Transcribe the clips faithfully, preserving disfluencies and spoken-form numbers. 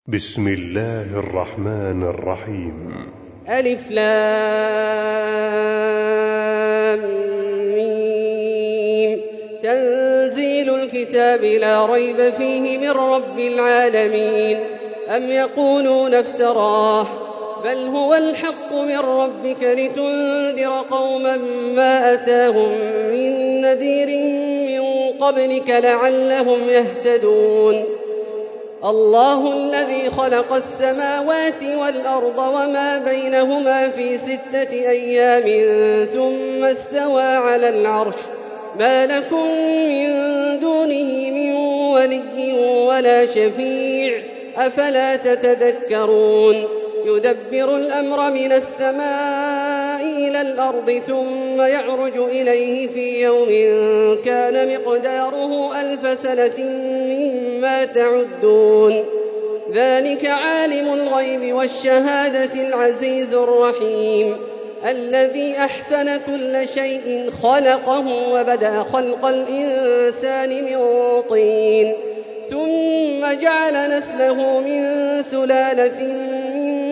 بسم الله الرحمن الرحيم. ألف لام ميم. تنزيل الكتاب لا ريب فيه من رب العالمين. أم يقولون افتراه بل هو الحق من ربك لتنذر قوما ما أتاهم من نذير من قبلك لعلهم يهتدون. الله الذي خلق السماوات والأرض وما بينهما في ستة أيام ثم استوى على العرش ما لكم من دونه من ولي ولا شفيع أفلا تتذكرون. يدبر الأمر من السماء إلى الأرض ثم يعرج إليه في يوم كان مقداره ألف سنة مما تعدون. ذلك عالم الغيب والشهادة العزيز الرحيم الذي أحسن كل شيء خلقه وبدأ خلق الإنسان من طين ثم جعل نسله من سلالة من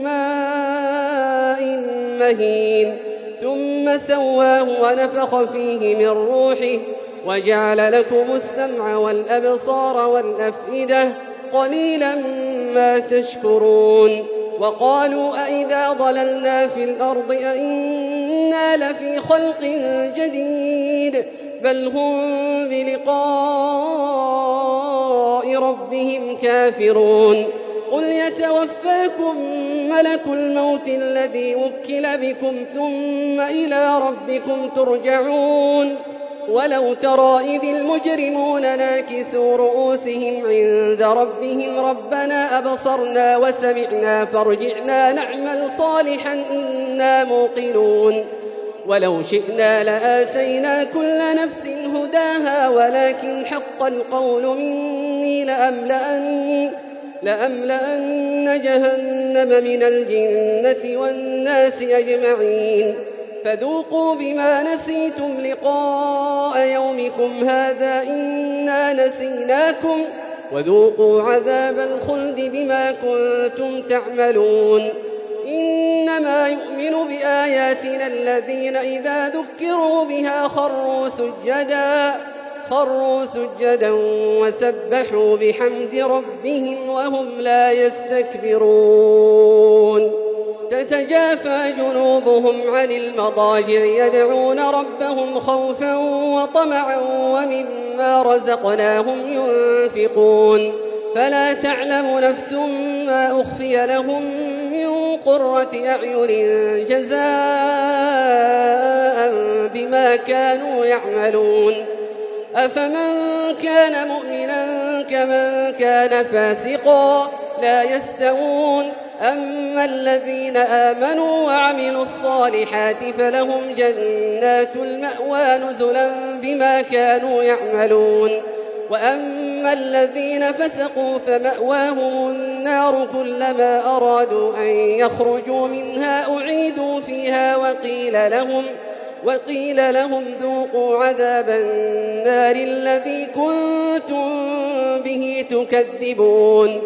ماء مهين ثم سواه ونفخ فيه من روحه وجعل لكم السمع والأبصار والأفئدة قليلا ما تشكرون. وقالوا أئذا ضللنا في الأرض أئنا لفي خلق جديد بل هم بلقاء ربهم كافرون. قل يتوفاكم ملك الموت الذي وكل بكم ثم إلى ربكم ترجعون. ولو ترى إذ المجرمون ناكسوا رؤوسهم عند ربهم ربنا أبصرنا وسمعنا فارجعنا نعمل صالحا إنا موقنون. ولو شئنا لآتينا كل نفس هداها ولكن حق القول مني لأملأن, لأملأن جهنم من الجنة والناس أجمعين. فذوقوا بما نسيتم لقاء يومكم هذا إنا نسيناكم وذوقوا عذاب الخلد بما كنتم تعملون. إنما يؤمن بآياتنا الذين إذا ذكروا بها خروا سجدا خروا سجدا وسبحوا بحمد ربهم وهم لا يستكبرون. تتجافى جنوبهم عن المضاجع يدعون ربهم خوفا وطمعا ومما رزقناهم ينفقون. فلا تعلم نفس ما أخفي لهم من قرة أعين جزاء بما كانوا يعملون. أفمن كان مؤمنا كمن كان فاسقا لا يستوون. أما الذين آمنوا وعملوا الصالحات فلهم جنات المأوى نزلا بما كانوا يعملون. وأما الذين فسقوا فمأواهم النار كلما أرادوا أن يخرجوا منها أعيدوا فيها وقيل لهم وقيل لهم ذوقوا عذاب النار الذي كنتم به تكذبون.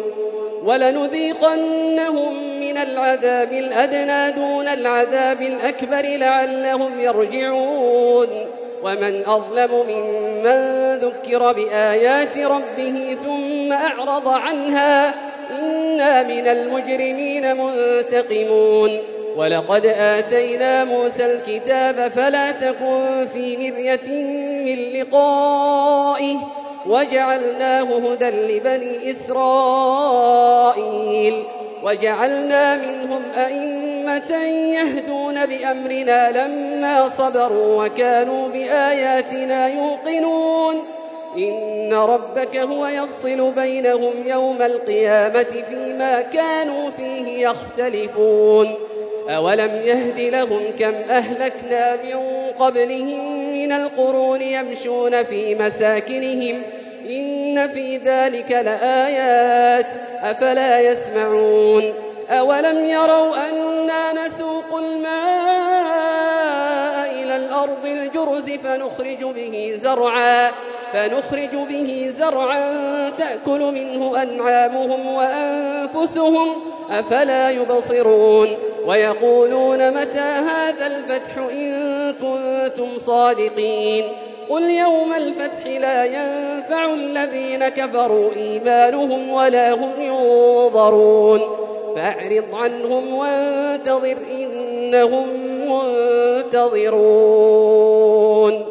ولنذيقنهم من العذاب الأدنى دون العذاب الأكبر لعلهم يرجعون. ومن أظلم ممن ذكر بآيات ربه ثم أعرض عنها إنا من المجرمين منتقمون. ولقد آتينا موسى الكتاب فلا تكن في مرية من لقائه وجعلناه هدى لبني إسرائيل. وجعلنا منهم أئمة يهدون بأمرنا لما صبروا وكانوا بآياتنا يوقنون. إن ربك هو يفصل بينهم يوم القيامة فيما كانوا فيه يختلفون. أولم يهد لهم كم أهلكنا من قبلهم من القرون يمشون في مساكنهم إن في ذلك لآيات أفلا يسمعون. أولم يروا أنا نسوق الماء إلى الأرض الجرز فنخرج به زرعا فنخرج به زرعا تأكل منه أنعامهم وأنفسهم أنفسهم أفلا يبصرون ويقولون متى هذا الفتح إن كنتم صادقين قل يوم الفتح لا ينفع الذين كفروا إيمانهم ولا هم ينظرون فأعرض عنهم وانتظر إنهم منتظرون